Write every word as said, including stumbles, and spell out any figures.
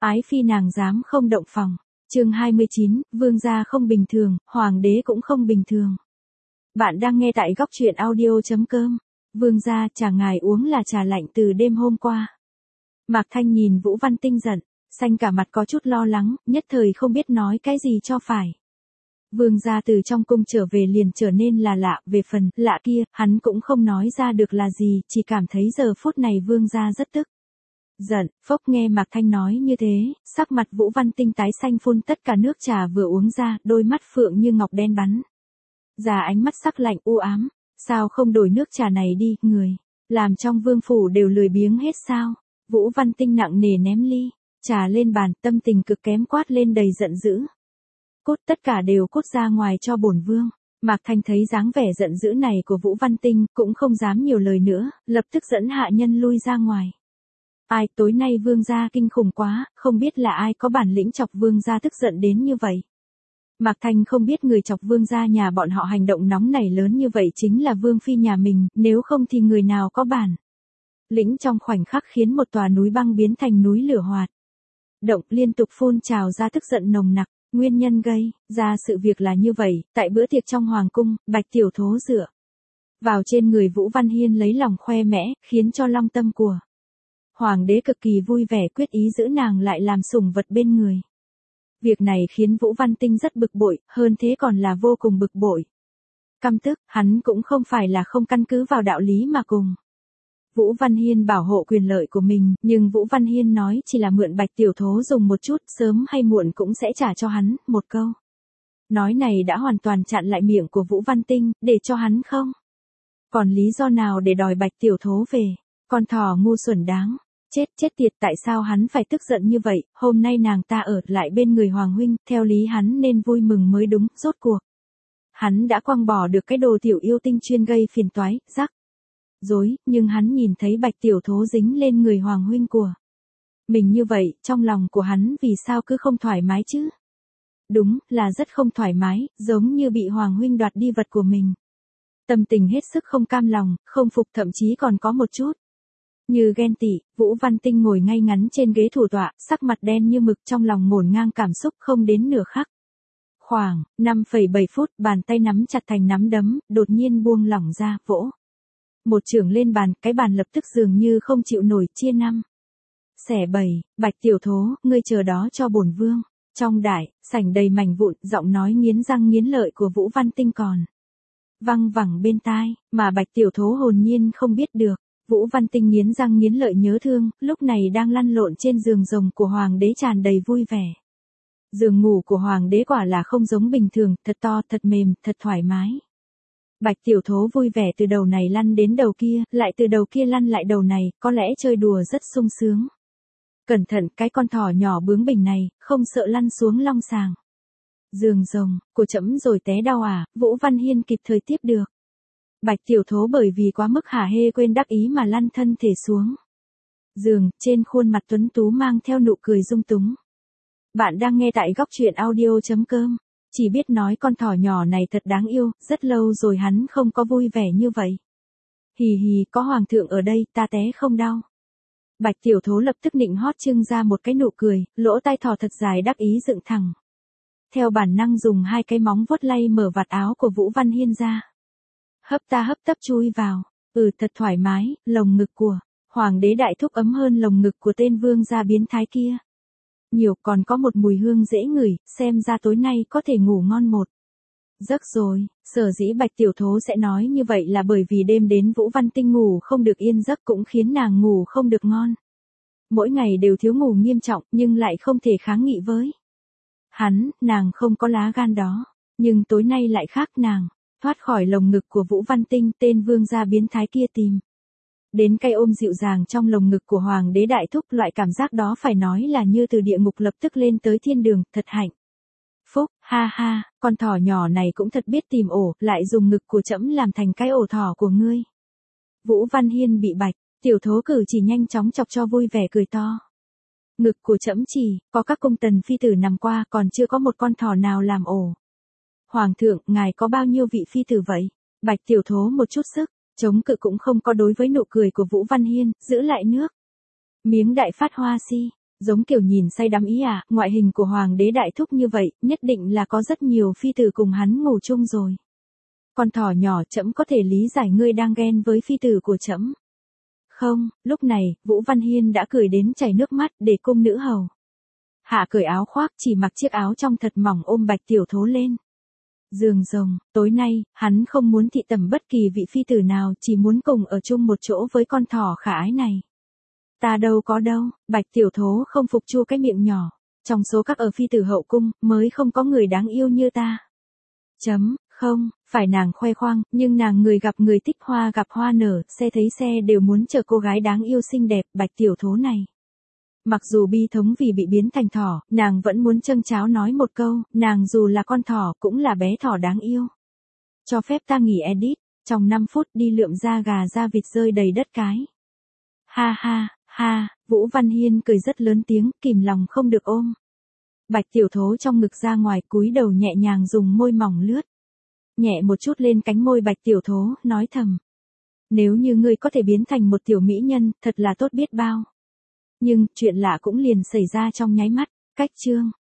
Ái phi nàng dám không động phòng. Chương hai mươi chín, vương gia không bình thường, hoàng đế cũng không bình thường. Bạn đang nghe tại góc truyện audio chấm com. Vương gia, trà ngài uống là trà lạnh từ đêm hôm qua. Mạc Thanh nhìn Vũ Văn Tinh giận, xanh cả mặt có chút lo lắng, nhất thời không biết nói cái gì cho phải. Vương gia từ trong cung trở về liền trở nên là lạ, về phần lạ kia, hắn cũng không nói ra được là gì, chỉ cảm thấy giờ phút này vương gia rất tức. Giận, phốc nghe Mạc Thanh nói như thế, sắc mặt Vũ Văn Tinh tái xanh phun tất cả nước trà vừa uống ra, đôi mắt phượng như ngọc đen bắn. Già ánh mắt sắc lạnh u ám, sao không đổi nước trà này đi, người, làm trong vương phủ đều lười biếng hết sao? Vũ Văn Tinh nặng nề ném ly, trà lên bàn, tâm tình cực kém quát lên đầy giận dữ. Cút, tất cả đều cút ra ngoài cho bổn vương. Mạc Thanh thấy dáng vẻ giận dữ này của Vũ Văn Tinh, cũng không dám nhiều lời nữa, lập tức dẫn hạ nhân lui ra ngoài. Ai, tối nay vương gia kinh khủng quá, không biết là ai có bản lĩnh chọc vương gia tức giận đến như vậy. Mạc Thanh không biết người chọc vương gia nhà bọn họ hành động nóng nảy lớn như vậy chính là vương phi nhà mình, nếu không thì người nào có bản lĩnh trong khoảnh khắc khiến một tòa núi băng biến thành núi lửa hoạt động, liên tục phun trào ra tức giận nồng nặc. Nguyên nhân gây ra sự việc là như vậy, tại bữa tiệc trong hoàng cung, Bạch Tiểu Thố dựa vào trên người Vũ Văn Hiên lấy lòng khoe mẽ, khiến cho long tâm của hoàng đế cực kỳ vui vẻ, quyết ý giữ nàng lại làm sủng vật bên người. Việc này khiến Vũ Văn Tinh rất bực bội, hơn thế còn là vô cùng bực bội. Căm tức, hắn cũng không phải là không căn cứ vào đạo lý mà cùng Vũ Văn Hiên bảo hộ quyền lợi của mình, nhưng Vũ Văn Hiên nói chỉ là mượn Bạch Tiểu Thố dùng một chút, sớm hay muộn cũng sẽ trả cho hắn, một câu nói này đã hoàn toàn chặn lại miệng của Vũ Văn Tinh, để cho hắn không còn lý do nào để đòi Bạch Tiểu Thố về. Con thỏ ngu xuẩn đáng chết, chết tiệt, tại sao hắn phải tức giận như vậy? Hôm nay nàng ta ở lại bên người hoàng huynh, theo lý hắn nên vui mừng mới đúng, rốt cuộc hắn đã quăng bỏ được cái đồ tiểu yêu tinh chuyên gây phiền toái, rắc rối, nhưng hắn nhìn thấy Bạch Tiểu Thố dính lên người hoàng huynh của mình như vậy, trong lòng của hắn vì sao cứ không thoải mái chứ? Đúng là rất không thoải mái, giống như bị hoàng huynh đoạt đi vật của mình. Tâm tình hết sức không cam lòng, không phục, thậm chí còn có một chút như ghen tị. Vũ Văn Tinh ngồi ngay ngắn trên ghế thủ tọa, sắc mặt đen như mực, trong lòng ngổn ngang cảm xúc không đến nửa khắc. Khoảng năm phẩy bảy phút, bàn tay nắm chặt thành nắm đấm, đột nhiên buông lỏng ra, vỗ một chưởng lên bàn, cái bàn lập tức dường như không chịu nổi, chia năm xẻ bảy. Bạch Tiểu Thố, ngươi chờ đó cho bổn vương. Trong đại sảnh đầy mảnh vụn, giọng nói nghiến răng nghiến lợi của Vũ Văn Tinh còn văng vẳng bên tai, mà Bạch Tiểu Thố hồn nhiên không biết được. Vũ Văn Tinh nghiến răng nghiến lợi nhớ thương, lúc này đang lăn lộn trên giường rồng của hoàng đế tràn đầy vui vẻ. Giường ngủ của hoàng đế quả là không giống bình thường, thật to, thật mềm, thật thoải mái. Bạch Tiểu Thố vui vẻ từ đầu này lăn đến đầu kia, lại từ đầu kia lăn lại đầu này, có lẽ chơi đùa rất sung sướng. Cẩn thận, cái con thỏ nhỏ bướng bỉnh này, không sợ lăn xuống long sàng giường rồng của trẫm rồi té đau à? Vũ Văn Hiên kịp thời tiếp được. Bạch Tiểu Thố bởi vì quá mức hả hê quên đắc ý mà lăn thân thể xuống giường, trên khuôn mặt tuấn tú mang theo nụ cười dung túng. Bạn đang nghe tại góc truyện audio chấm com. Chỉ biết nói con thỏ nhỏ này thật đáng yêu, rất lâu rồi hắn không có vui vẻ như vậy. Hì hì, có hoàng thượng ở đây, ta té không đau. Bạch Tiểu Thố lập tức nịnh hót trưng ra một cái nụ cười, lỗ tai thỏ thật dài đắc ý dựng thẳng. Theo bản năng dùng hai cái móng vuốt lay mở vạt áo của Vũ Văn Hiên ra. Hấp ta hấp tấp chui vào, ừ thật thoải mái, lồng ngực của hoàng đế đại thúc ấm hơn lồng ngực của tên vương gia biến thái kia. Nhiều, còn có một mùi hương dễ ngửi, xem ra tối nay có thể ngủ ngon một giấc rồi. Sở dĩ Bạch Tiểu Thố sẽ nói như vậy là bởi vì đêm đến Vũ Văn Tinh ngủ không được yên giấc cũng khiến nàng ngủ không được ngon. Mỗi ngày đều thiếu ngủ nghiêm trọng, nhưng lại không thể kháng nghị với hắn, nàng không có lá gan đó. Nhưng tối nay lại khác, nàng thoát khỏi lồng ngực của Vũ Văn Tinh, tên vương gia biến thái kia tìm đến cái ôm dịu dàng trong lồng ngực của hoàng đế đại thúc, loại cảm giác đó phải nói là như từ địa ngục lập tức lên tới thiên đường, thật hạnh phúc. Ha ha, con thỏ nhỏ này cũng thật biết tìm ổ, lại dùng ngực của trẫm làm thành cái ổ thỏ của ngươi. Vũ Văn Hiên bị Bạch Tiểu Thố cử chỉ nhanh chóng chọc cho vui vẻ cười to. Ngực của trẫm chỉ có các cung tần phi tử nằm qua, còn chưa có một con thỏ nào làm ổ. Hoàng thượng, ngài có bao nhiêu vị phi tử vậy? Bạch Tiểu Thố một chút sức chống cự cũng không có đối với nụ cười của Vũ Văn Hiên, giữ lại nước miếng đại phát hoa si. Giống kiểu nhìn say đắm ý à, ngoại hình của hoàng đế đại thúc như vậy, nhất định là có rất nhiều phi tử cùng hắn ngủ chung rồi. Con thỏ nhỏ, trẫm có thể lý giải ngươi đang ghen với phi tử của trẫm. Không, lúc này, Vũ Văn Hiên đã cười đến chảy nước mắt để cung nữ hầu. Hạ cởi áo khoác, chỉ mặc chiếc áo trong thật mỏng ôm Bạch Tiểu Thố lên. Giường rồng, tối nay, hắn không muốn thị tẩm bất kỳ vị phi tử nào, chỉ muốn cùng ở chung một chỗ với con thỏ khả ái này. Ta đâu có đâu, Bạch Tiểu Thố không phục chua cái miệng nhỏ. Trong số các ở phi tử hậu cung, mới không có người đáng yêu như ta. Chấm, không, phải nàng khoe khoang, nhưng nàng người gặp người thích hoa gặp hoa nở, xe thấy xe đều muốn chờ cô gái đáng yêu xinh đẹp, Bạch Tiểu Thố này. Mặc dù bi thống vì bị biến thành thỏ, nàng vẫn muốn châng cháo nói một câu, nàng dù là con thỏ cũng là bé thỏ đáng yêu. Cho phép ta nghỉ edit, trong năm phút đi lượm da gà da vịt rơi đầy đất cái. Ha ha, ha, Vũ Văn Hiên cười rất lớn tiếng, kìm lòng không được ôm. Bạch Tiểu Thố trong ngực ra ngoài, cúi đầu nhẹ nhàng dùng môi mỏng lướt. Nhẹ một chút lên cánh môi Bạch Tiểu Thố, nói thầm. Nếu như ngươi có thể biến thành một tiểu mỹ nhân, thật là tốt biết bao. Nhưng, chuyện lạ cũng liền xảy ra trong nháy mắt, cách chương.